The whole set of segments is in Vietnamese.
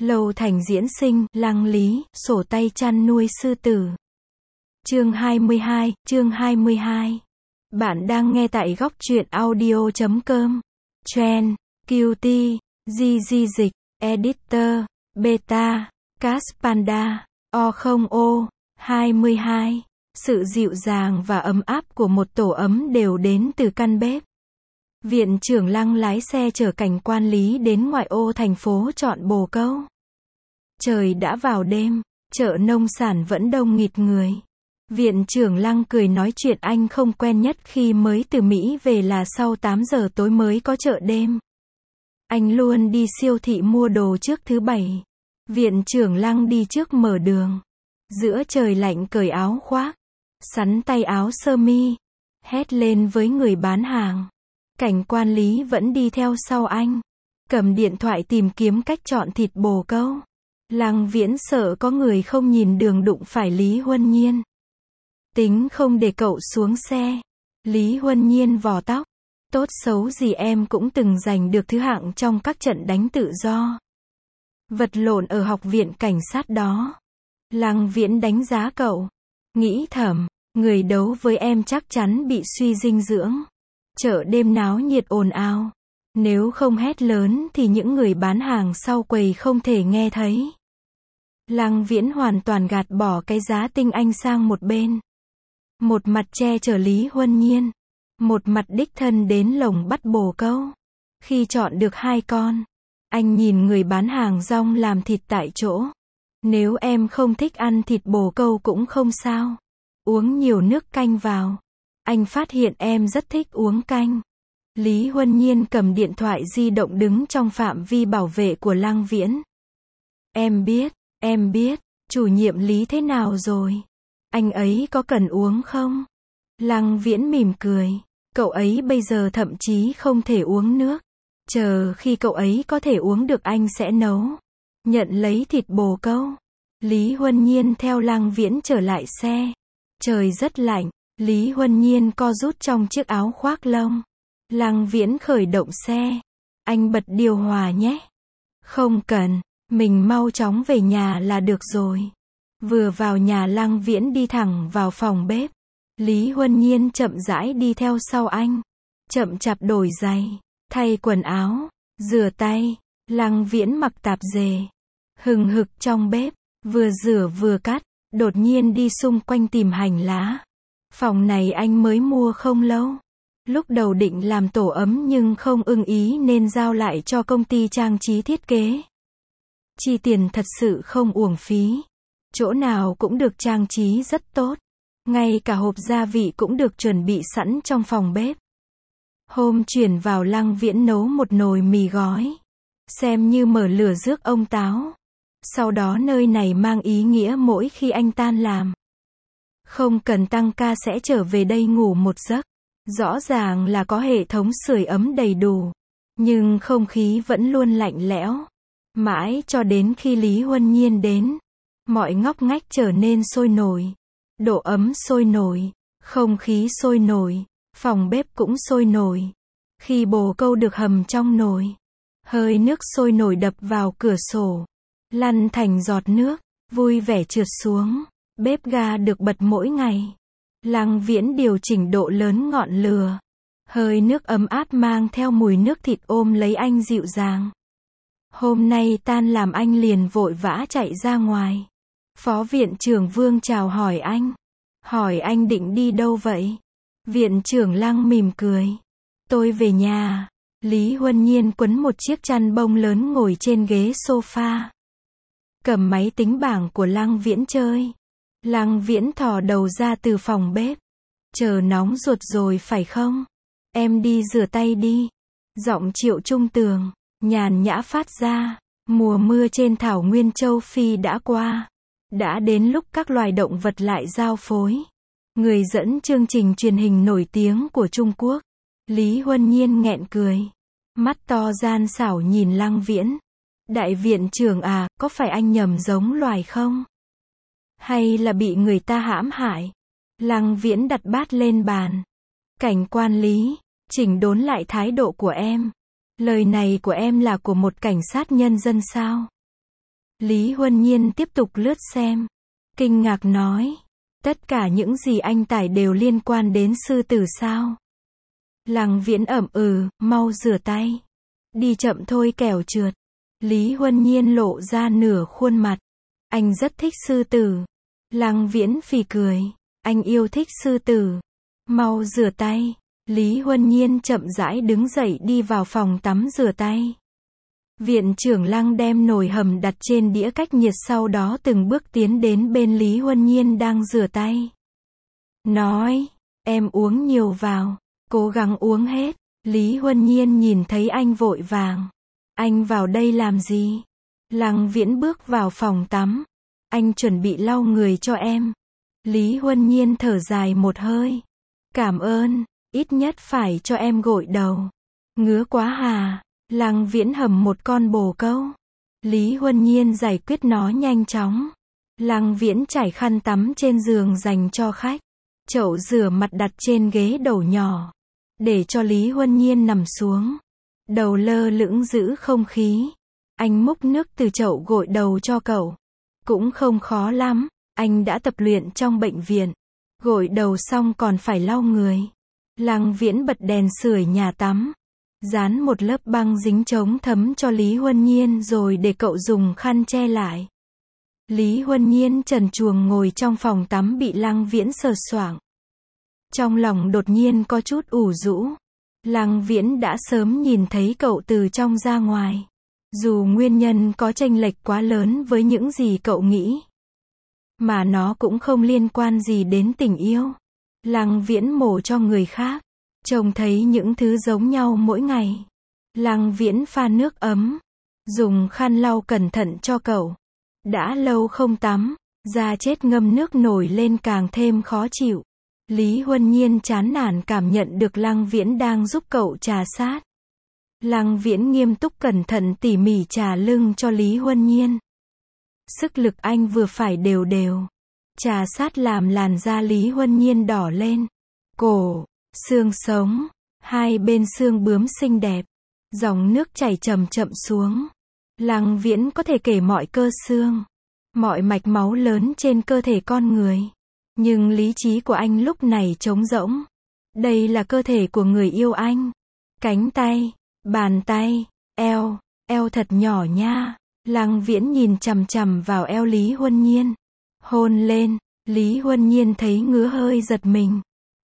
Lâu Thành diễn sinh, Lăng Lý, sổ tay chăn nuôi sư tử. Chương 22. Bạn đang nghe tại góc truyện audio.com. Trend, QT, GG Dịch, Editor, Beta, Caspanda, O0O, 22. Sự dịu dàng và ấm áp của một tổ ấm đều đến từ căn bếp. Viện trưởng Lăng lái xe chở cảnh quan Lý đến ngoại ô thành phố Trọn Bồ Câu. Trời đã vào đêm, chợ nông sản vẫn đông nghịt người. Viện trưởng Lăng cười nói chuyện anh không quen nhất khi mới từ Mỹ về là sau 8 giờ tối mới có chợ đêm. Anh luôn đi siêu thị mua đồ trước thứ Bảy. Viện trưởng Lăng đi trước mở đường. Giữa trời lạnh cởi áo khoác, sắn tay áo sơ mi, hét lên với người bán hàng. Cảnh quan Lý vẫn đi theo sau anh, cầm điện thoại tìm kiếm cách chọn thịt bồ câu. Lăng Viễn sợ có người không nhìn đường đụng phải Lý Huân Nhiên. Tính không để cậu xuống xe. Lý Huân Nhiên vò tóc. Tốt xấu gì em cũng từng giành được thứ hạng trong các trận đánh tự do. Vật lộn ở học viện cảnh sát đó. Lăng Viễn đánh giá cậu. Nghĩ thầm, người đấu với em chắc chắn bị suy dinh dưỡng. Chợ đêm náo nhiệt ồn ào. Nếu không hét lớn thì những người bán hàng sau quầy không thể nghe thấy. Lăng Viễn hoàn toàn gạt bỏ cái giá tinh anh sang một bên. Một mặt che chở Lý Huân Nhiên. Một mặt đích thân đến lồng bắt bồ câu. Khi chọn được 2 con, anh nhìn người bán hàng rong làm thịt tại chỗ. Nếu em không thích ăn thịt bồ câu cũng không sao. Uống nhiều nước canh vào. Anh phát hiện em rất thích uống canh. Lý Huân Nhiên cầm điện thoại di động đứng trong phạm vi bảo vệ của Lăng Viễn. Em biết, chủ nhiệm Lý thế nào rồi? Anh ấy có cần uống không? Lăng Viễn mỉm cười. Cậu ấy bây giờ thậm chí không thể uống nước. Chờ khi cậu ấy có thể uống được anh sẽ nấu. Nhận lấy thịt bồ câu. Lý Huân Nhiên theo Lăng Viễn trở lại xe. Trời rất lạnh. Lý Huân Nhiên co rút trong chiếc áo khoác lông. Lăng Viễn khởi động xe. Anh bật điều hòa nhé. Không cần, mình mau chóng về nhà là được rồi. Vừa vào nhà Lăng Viễn đi thẳng vào phòng bếp. Lý Huân Nhiên chậm rãi đi theo sau anh. Chậm chạp đổi giày, thay quần áo, rửa tay. Lăng Viễn mặc tạp dề. Hừng hực trong bếp, vừa rửa vừa cắt. Đột nhiên đi xung quanh tìm hành lá. Phòng này anh mới mua không lâu. Lúc đầu định làm tổ ấm nhưng không ưng ý nên giao lại cho công ty trang trí thiết kế. Chi tiền thật sự không uổng phí. Chỗ nào cũng được trang trí rất tốt. Ngay cả hộp gia vị cũng được chuẩn bị sẵn trong phòng bếp. Hôm chuyển vào Lăng Viễn nấu một nồi mì gói. Xem như mở lửa rước ông Táo. Sau đó nơi này mang ý nghĩa mỗi khi anh tan làm. Không cần tăng ca sẽ trở về đây ngủ một giấc. Rõ ràng là có hệ thống sưởi ấm đầy đủ. Nhưng không khí vẫn luôn lạnh lẽo. Mãi cho đến khi Lý Huân Nhiên đến. Mọi ngóc ngách trở nên sôi nổi. Độ ấm sôi nổi. Không khí sôi nổi. Phòng bếp cũng sôi nổi. Khi bồ câu được hầm trong nồi. Hơi nước sôi nổi đập vào cửa sổ. Lăn thành giọt nước. Vui vẻ trượt xuống. Bếp ga được bật mỗi ngày. Lăng Viễn điều chỉnh độ lớn ngọn lửa. Hơi nước ấm áp mang theo mùi nước thịt ôm lấy anh dịu dàng. Hôm nay tan làm anh liền vội vã chạy ra ngoài. Phó viện trưởng Vương chào hỏi anh. Hỏi anh định đi đâu vậy? Viện trưởng Lăng mỉm cười. Tôi về nhà. Lý Huân Nhiên quấn một chiếc chăn bông lớn ngồi trên ghế sofa. Cầm máy tính bảng của Lăng Viễn chơi. Lăng Viễn thò đầu ra từ phòng bếp. Chờ nóng ruột rồi phải không? Em đi rửa tay đi. Giọng Triệu Trung Tường, nhàn nhã phát ra. Mùa mưa trên thảo nguyên châu Phi đã qua. Đã đến lúc các loài động vật lại giao phối. Người dẫn chương trình truyền hình nổi tiếng của Trung Quốc. Lý Huân Nhiên nghẹn cười. Mắt to gian xảo nhìn Lăng Viễn. Đại viện trưởng à, có phải anh nhầm giống loài không? Hay là bị người ta hãm hại? Lăng Viễn đặt bát lên bàn. Cảnh quan Lý, chỉnh đốn lại thái độ của em. Lời này của em là của một cảnh sát nhân dân sao? Lý Huân Nhiên tiếp tục lướt xem. Kinh ngạc nói. Tất cả những gì anh tải đều liên quan đến sư tử sao? Lăng Viễn ậm mau rửa tay. Đi chậm thôi kẻo trượt. Lý Huân Nhiên lộ ra nửa khuôn mặt. Anh rất thích sư tử. Lăng Viễn phì cười. Anh yêu thích sư tử. Mau rửa tay. Lý Huân Nhiên chậm rãi đứng dậy đi vào phòng tắm rửa tay. Viện trưởng Lăng đem nồi hầm đặt trên đĩa cách nhiệt, sau đó từng bước tiến đến bên Lý Huân Nhiên đang rửa tay. Nói, em uống nhiều vào, cố gắng uống hết. Lý Huân Nhiên nhìn thấy anh vội vàng. Anh vào đây làm gì? Lăng Viễn bước vào phòng tắm. Anh chuẩn bị lau người cho em. Lý Huân Nhiên thở dài một hơi. Cảm ơn, ít nhất phải cho em gội đầu. Ngứa quá hà. Lăng Viễn hầm một con bồ câu. Lý Huân Nhiên giải quyết nó nhanh chóng. Lăng Viễn trải khăn tắm trên giường dành cho khách. Chậu rửa mặt đặt trên ghế đầu nhỏ. Để cho Lý Huân Nhiên nằm xuống. Đầu lơ lửng giữ không khí. Anh múc nước từ chậu gội đầu cho cậu. Cũng không khó lắm, anh đã tập luyện trong bệnh viện. Gội đầu xong còn phải lau người. Lăng Viễn bật đèn sưởi nhà tắm. Dán một lớp băng dính chống thấm cho Lý Huân Nhiên rồi để cậu dùng khăn che lại. Lý Huân Nhiên trần truồng ngồi trong phòng tắm bị Lăng Viễn sờ soạng. Trong lòng đột nhiên có chút ủ rũ. Lăng Viễn đã sớm nhìn thấy cậu từ trong ra ngoài. Dù nguyên nhân có chênh lệch quá lớn với những gì cậu nghĩ, mà nó cũng không liên quan gì đến tình yêu. Lăng Viễn mổ cho người khác. Trông thấy những thứ giống nhau mỗi ngày. Lăng Viễn pha nước ấm. Dùng khăn lau cẩn thận cho cậu. Đã lâu không tắm. Da chết ngâm nước nổi lên càng thêm khó chịu. Lý Huân Nhiên chán nản cảm nhận được Lăng Viễn đang giúp cậu trà sát. Lăng Viễn nghiêm túc cẩn thận tỉ mỉ trà lưng cho Lý Huân Nhiên. Sức lực anh vừa phải đều đều. Trà sát làm làn da Lý Huân Nhiên đỏ lên. Cổ, xương sống, hai bên xương bướm xinh đẹp. Dòng nước chảy chậm chậm xuống. Lăng Viễn có thể kể mọi cơ xương, mọi mạch máu lớn trên cơ thể con người. Nhưng lý trí của anh lúc này trống rỗng. Đây là cơ thể của người yêu anh. Cánh tay, bàn tay, eo thật nhỏ nha. Lăng Viễn nhìn chằm chằm vào eo Lý Huân Nhiên. Hôn lên. Lý Huân Nhiên thấy ngứa hơi giật mình.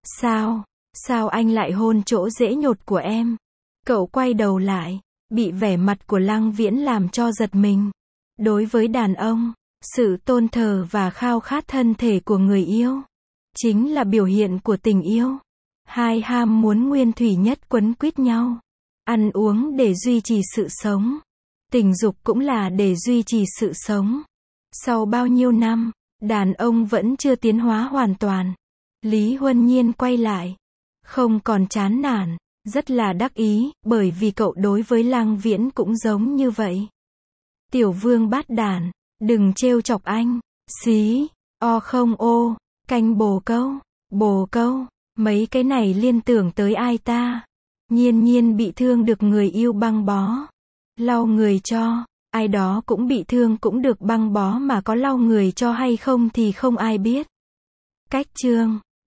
Sao anh lại hôn chỗ dễ nhột của em? Cậu quay đầu lại, bị vẻ mặt của Lăng Viễn làm cho giật mình. Đối với đàn ông, sự tôn thờ và khao khát thân thể của người yêu chính là biểu hiện của tình yêu. Hai ham muốn nguyên thủy nhất quấn quýt nhau. Ăn uống để duy trì sự sống. Tình dục cũng là để duy trì sự sống. Sau bao nhiêu năm, đàn ông vẫn chưa tiến hóa hoàn toàn. Lý Huân Nhiên quay lại. Không còn chán nản, rất là đắc ý, bởi vì cậu đối với Lăng Viễn cũng giống như vậy. Tiểu vương bát đản, đừng trêu chọc anh. Xí, không canh bồ câu, mấy cái này liên tưởng tới ai ta? Nhiên Nhiên bị thương được người yêu băng bó. Lau người cho, ai đó cũng bị thương cũng được băng bó, mà có lau người cho hay không thì không ai biết. Cách chương